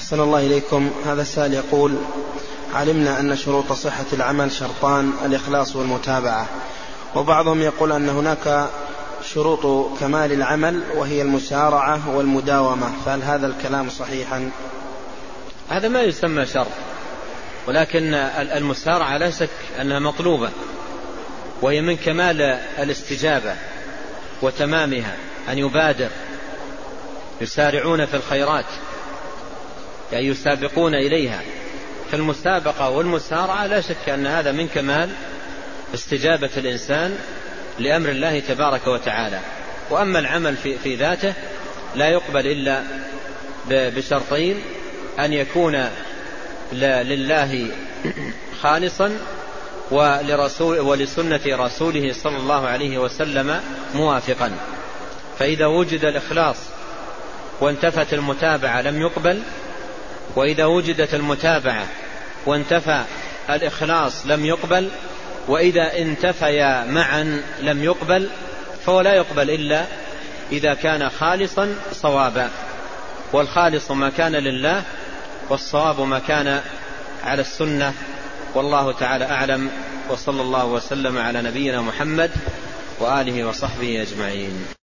أحسن الله إليكم. هذا السائل يقول: علمنا أن شروط صحة العمل شرطان: الإخلاص والمتابعة، وبعضهم يقول أن هناك شروط كمال العمل وهي المسارعة والمداومة، فهل هذا الكلام صحيحا؟ هذا ما يسمى شرط، ولكن المسارعة لا شك أنها مطلوبة، وهي من كمال الاستجابة وتمامها أن يبادر، يسارعون في الخيرات، يعني يسابقون إليها. فالمسابقة والمسارعة لا شك أن هذا من كمال استجابة الإنسان لأمر الله تبارك وتعالى. وأما العمل في ذاته لا يقبل إلا بشرطين: أن يكون لله خالصا، ولسنة رسوله صلى الله عليه وسلم موافقا. فإذا وجد الإخلاص وانتفت المتابعة لم يقبل، وإذا وجدت المتابعة وانتفى الإخلاص لم يقبل، وإذا انتفيا معا لم يقبل. فهو لا يقبل إلا إذا كان خالصا صوابا، والخالص ما كان لله، والصواب ما كان على السنة. والله تعالى أعلم، وصلى الله وسلم على نبينا محمد وآله وصحبه أجمعين.